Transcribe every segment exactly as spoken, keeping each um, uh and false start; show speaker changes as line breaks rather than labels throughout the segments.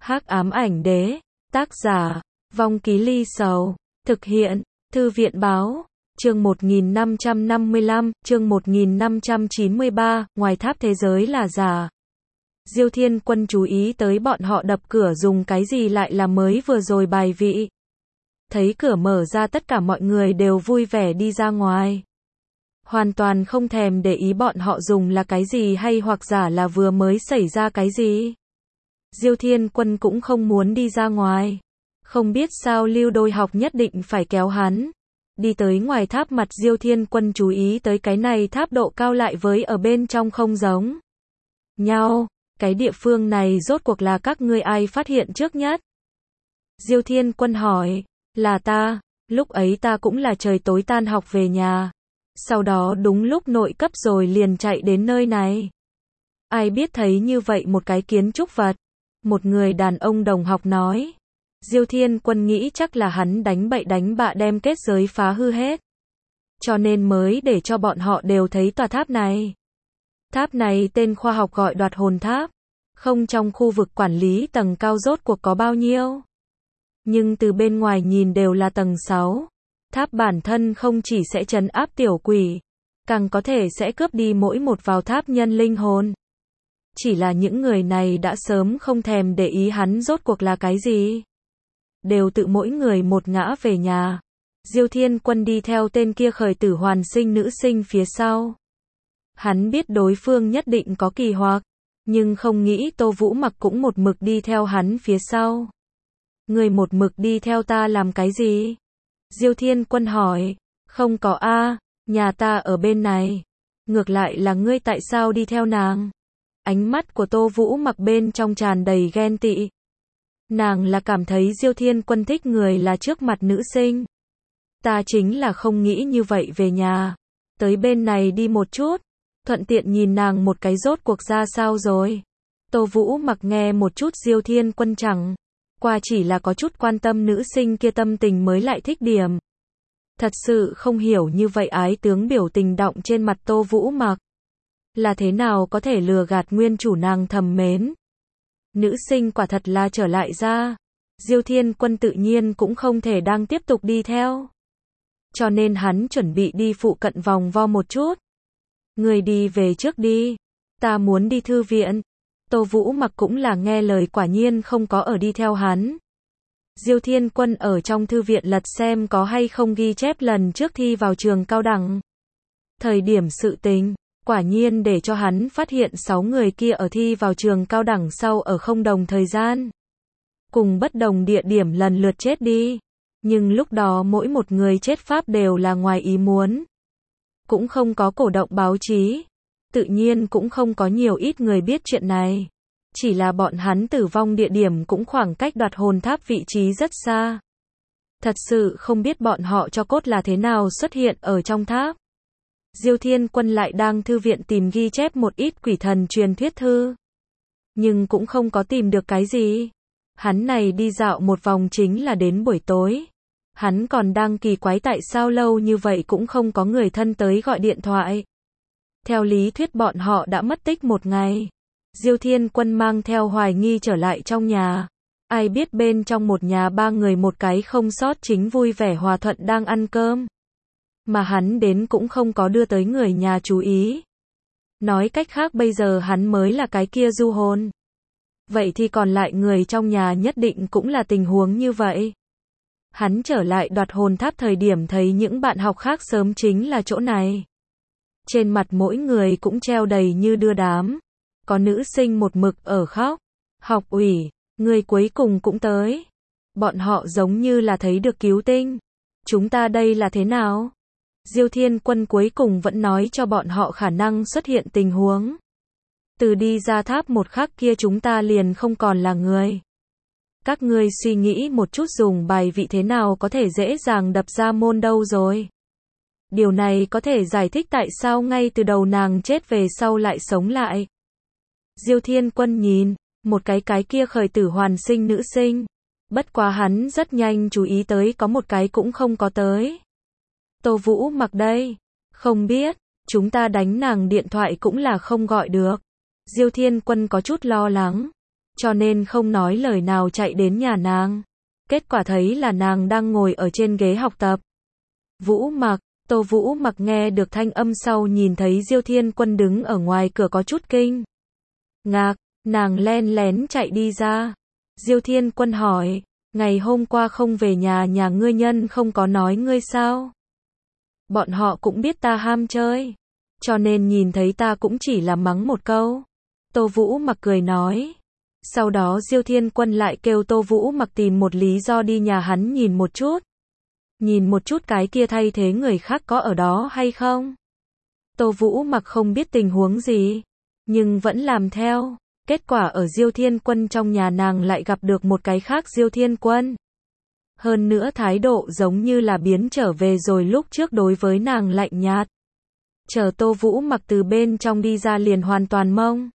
Hắc ám ảnh đế, tác giả, Vong Ký Ly Sầu, thực hiện, Thư viện báo, chương một nghìn năm trăm năm mươi lăm, chương một nghìn năm trăm chín mươi ba, ngoài tháp thế giới là giả. Diêu Thiên Quân chú ý tới bọn họ đập cửa dùng cái gì lại là mới vừa rồi bài vị. Thấy cửa mở ra tất cả mọi người đều vui vẻ đi ra ngoài. Hoàn toàn không thèm để ý bọn họ dùng là cái gì hay hoặc giả là vừa mới xảy ra cái gì. Diêu Thiên Quân cũng không muốn đi ra ngoài. Không biết sao Lưu Đôi Học nhất định phải kéo hắn. Đi tới ngoài tháp mặt Diêu Thiên Quân chú ý tới cái này tháp độ cao lại với ở bên trong không giống nhau. Cái địa phương này rốt cuộc là các ngươi ai phát hiện trước nhất? Diêu Thiên Quân hỏi. Là ta, lúc ấy ta cũng là trời tối tan học về nhà. Sau đó đúng lúc nội cấp rồi liền chạy đến nơi này. Ai biết thấy như vậy một cái kiến trúc vật. Một người đàn ông đồng học nói. Diêu Thiên Quân nghĩ chắc là hắn đánh bậy đánh bạ đem kết giới phá hư hết. Cho nên mới để cho bọn họ đều thấy tòa tháp này. Tháp này tên khoa học gọi Đoạt Hồn Tháp. Không trong khu vực quản lý tầng cao rốt cuộc có bao nhiêu. Nhưng từ bên ngoài nhìn đều là tầng sáu. Tháp bản thân không chỉ sẽ trấn áp tiểu quỷ, càng có thể sẽ cướp đi mỗi một vào tháp nhân linh hồn. Chỉ là những người này đã sớm không thèm để ý hắn rốt cuộc là cái gì. Đều tự mỗi người một ngã về nhà. Diêu Thiên Quân đi theo tên kia khởi tử hoàn sinh nữ sinh phía sau. Hắn biết đối phương nhất định có kỳ hoặc, nhưng không nghĩ Tô Vũ Mặc cũng một mực đi theo hắn phía sau. Người một mực đi theo ta làm cái gì? Diêu Thiên Quân hỏi. Không có a, nhà ta ở bên này. Ngược lại là ngươi tại sao đi theo nàng? Ánh mắt của Tô Vũ Mặc bên trong tràn đầy ghen tị. Nàng là cảm thấy Diêu Thiên Quân thích người là trước mặt nữ sinh. Ta chính là không nghĩ như vậy về nhà. Tới bên này đi một chút. Thuận tiện nhìn nàng một cái rốt cuộc ra sao rồi. Tô Vũ Mặc nghe một chút Diêu Thiên Quân chẳng qua chỉ là có chút quan tâm nữ sinh kia tâm tình mới lại thích điểm. Thật sự không hiểu như vậy ái tướng biểu tình động trên mặt Tô Vũ Mặc. Là thế nào có thể lừa gạt nguyên chủ nàng thầm mến. Nữ sinh quả thật là trở lại ra. Diêu Thiên Quân tự nhiên cũng không thể đang tiếp tục đi theo. Cho nên hắn chuẩn bị đi phụ cận vòng vo một chút. Người đi về trước đi. Ta muốn đi thư viện. Tô Vũ Mặc cũng là nghe lời quả nhiên không có ở đi theo hắn. Diêu Thiên Quân ở trong thư viện lật xem có hay không ghi chép lần trước thi vào trường cao đẳng. Thời điểm sự tình, quả nhiên để cho hắn phát hiện sáu người kia ở thi vào trường cao đẳng sau ở không đồng thời gian. Cùng bất đồng địa điểm lần lượt chết đi. Nhưng lúc đó mỗi một người chết pháp đều là ngoài ý muốn. Cũng không có cổ động báo chí. Tự nhiên cũng không có nhiều ít người biết chuyện này. Chỉ là bọn hắn tử vong địa điểm cũng khoảng cách Đoạt Hồn Tháp vị trí rất xa. Thật sự không biết bọn họ cho cốt là thế nào xuất hiện ở trong tháp. Diêu Thiên Quân lại đang thư viện tìm ghi chép một ít quỷ thần truyền thuyết thư. Nhưng cũng không có tìm được cái gì. Hắn này đi dạo một vòng chính là đến buổi tối. Hắn còn đang kỳ quái tại sao lâu như vậy cũng không có người thân tới gọi điện thoại. Theo lý thuyết bọn họ đã mất tích một ngày. Diêu Thiên Quân mang theo hoài nghi trở lại trong nhà. Ai biết bên trong một nhà ba người một cái không sót chính vui vẻ hòa thuận đang ăn cơm. Mà hắn đến cũng không có đưa tới người nhà chú ý. Nói cách khác bây giờ hắn mới là cái kia du hồn. Vậy thì còn lại người trong nhà nhất định cũng là tình huống như vậy. Hắn trở lại Đoạt Hồn Tháp thời điểm thấy những bạn học khác sớm chính là chỗ này. Trên mặt mỗi người cũng treo đầy như đưa đám. Có nữ sinh một mực ở khóc. Học ủy, người cuối cùng cũng tới. Bọn họ giống như là thấy được cứu tinh. Chúng ta đây là thế nào? Diêu Thiên Quân cuối cùng vẫn nói cho bọn họ khả năng xuất hiện tình huống. Từ đi ra tháp một khắc kia chúng ta liền không còn là người. Các ngươi suy nghĩ một chút dùng bài vị thế nào có thể dễ dàng đập ra môn đâu rồi. Điều này có thể giải thích tại sao ngay từ đầu nàng chết về sau lại sống lại. Diêu Thiên Quân nhìn, một cái cái kia khởi tử hoàn sinh nữ sinh. Bất quá hắn rất nhanh chú ý tới có một cái cũng không có tới. Tô Vũ Mặc đây. Không biết, chúng ta đánh nàng điện thoại cũng là không gọi được. Diêu Thiên Quân có chút lo lắng. cho nên không nói lời nào chạy đến nhà nàng. Kết quả thấy là nàng đang ngồi ở trên ghế học tập. Vũ Mặc, Tô Vũ Mặc nghe được thanh âm sau nhìn thấy Diêu Thiên Quân đứng ở ngoài cửa có chút kinh ngạc, nàng len lén chạy đi ra. Diêu Thiên Quân hỏi, ngày hôm qua không về nhà nhà ngươi nhân không có nói ngươi sao? Bọn họ cũng biết ta ham chơi, cho nên nhìn thấy ta cũng chỉ là mắng một câu. Tô Vũ Mặc cười nói. Sau đó Diêu Thiên Quân lại kêu Tô Vũ Mặc tìm một lý do đi nhà hắn nhìn một chút. Nhìn một chút cái kia thay thế người khác có ở đó hay không. Tô Vũ Mặc không biết tình huống gì, nhưng vẫn làm theo. Kết quả ở Diêu Thiên Quân trong nhà nàng lại gặp được một cái khác Diêu Thiên Quân. Hơn nữa thái độ giống như là biến trở về rồi lúc trước đối với nàng lạnh nhạt. Chờ Tô Vũ Mặc từ bên trong đi ra liền hoàn toàn mông.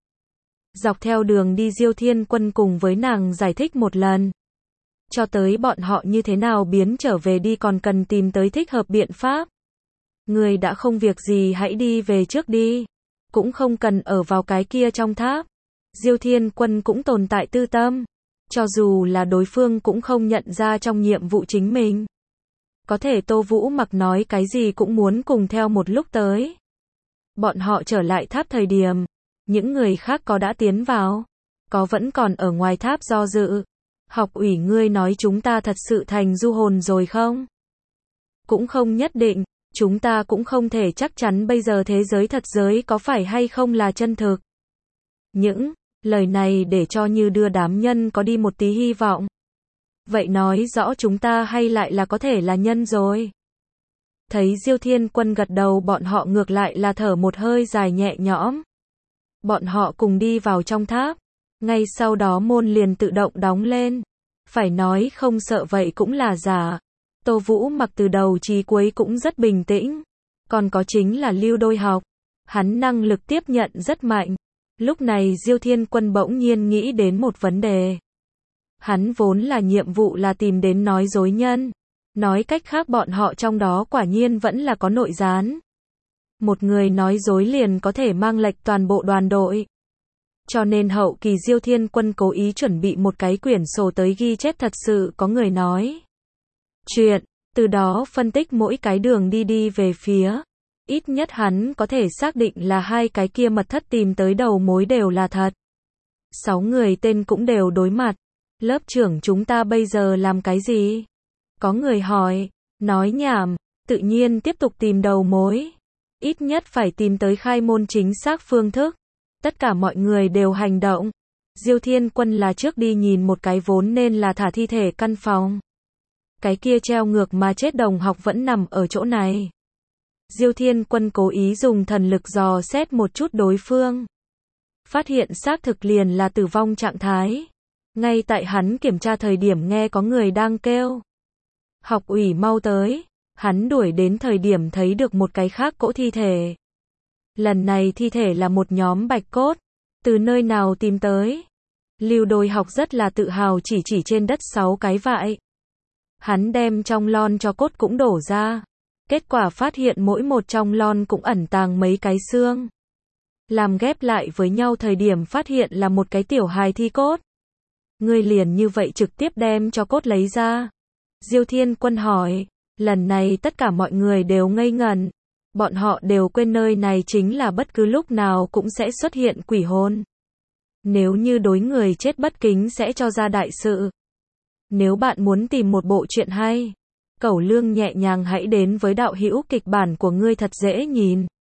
Dọc theo đường đi Diêu Thiên Quân cùng với nàng giải thích một lần. Cho tới bọn họ như thế nào biến trở về đi còn cần tìm tới thích hợp biện pháp. Người đã không việc gì hãy đi về trước đi. Cũng không cần ở vào cái kia trong tháp. Diêu Thiên Quân cũng tồn tại tư tâm. Cho dù là đối phương cũng không nhận ra trong nhiệm vụ chính mình. Có thể Tô Vũ Mặc nói cái gì cũng muốn cùng theo một lúc tới. Bọn họ trở lại tháp thời điểm. Những người khác có đã tiến vào. Có vẫn còn ở ngoài tháp do dự. Học ủy ngươi nói chúng ta thật sự thành du hồn rồi không? Cũng không nhất định. Chúng ta cũng không thể chắc chắn bây giờ thế giới thật giới có phải hay không là chân thực. Những lời này để cho như đưa đám nhân có đi một tí hy vọng. Vậy nói rõ chúng ta hay lại là có thể là nhân rồi. Thấy Diêu Thiên Quân gật đầu bọn họ ngược lại là thở một hơi dài nhẹ nhõm. Bọn họ cùng đi vào trong tháp. Ngay sau đó môn liền tự động đóng lên. Phải nói không sợ vậy cũng là giả. Tô Vũ Mặc từ đầu chí cuối cũng rất bình tĩnh. Còn có chính là Lưu Đôi Học. Hắn năng lực tiếp nhận rất mạnh. Lúc này Diêu Thiên Quân bỗng nhiên nghĩ đến một vấn đề. Hắn vốn là nhiệm vụ là tìm đến nói dối nhân. Nói cách khác bọn họ trong đó quả nhiên vẫn là có nội gián. Một người nói dối liền có thể mang lệch toàn bộ đoàn đội. Cho nên hậu kỳ Diêu Thiên Quân cố ý chuẩn bị một cái quyển sổ tới ghi chép thật sự có người nói chuyện, từ đó phân tích mỗi cái đường đi đi về phía. Ít nhất hắn có thể xác định là hai cái kia mật thất tìm tới đầu mối đều là thật. Sáu người tên cũng đều đối mặt. Lớp trưởng chúng ta bây giờ làm cái gì? Có người hỏi, nói nhảm, tự nhiên tiếp tục tìm đầu mối. Ít nhất phải tìm tới khai môn chính xác phương thức. Tất cả mọi người đều hành động. Diêu Thiên Quân là trước đi nhìn một cái vốn nên là thả thi thể căn phòng. Cái kia treo ngược mà chết đồng học vẫn nằm ở chỗ này. Diêu Thiên Quân cố ý dùng thần lực dò xét một chút đối phương. Phát hiện xác thực liền là tử vong trạng thái. Ngay tại hắn kiểm tra thời điểm nghe có người đang kêu. Học ủy mau tới. Hắn đuổi đến thời điểm thấy được một cái khác cỗ thi thể. Lần này thi thể là một nhóm bạch cốt. Từ nơi nào tìm tới? Lưu Đôi Học rất là tự hào chỉ chỉ trên đất sáu cái vại. Hắn đem trong lon cho cốt cũng đổ ra. Kết quả phát hiện mỗi một trong lon cũng ẩn tàng mấy cái xương. Làm ghép lại với nhau thời điểm phát hiện là một cái tiểu hài thi cốt. Ngươi liền như vậy trực tiếp đem cho cốt lấy ra. Diêu Thiên Quân hỏi. Lần này tất cả mọi người đều ngây ngẩn. Bọn họ đều quên nơi này chính là bất cứ lúc nào cũng sẽ xuất hiện quỷ hồn. Nếu như đối người chết bất kính sẽ cho ra đại sự. Nếu bạn muốn tìm một bộ truyện hay, Cẩu Lương nhẹ nhàng hãy đến với đạo hữu kịch bản của ngươi thật dễ nhìn.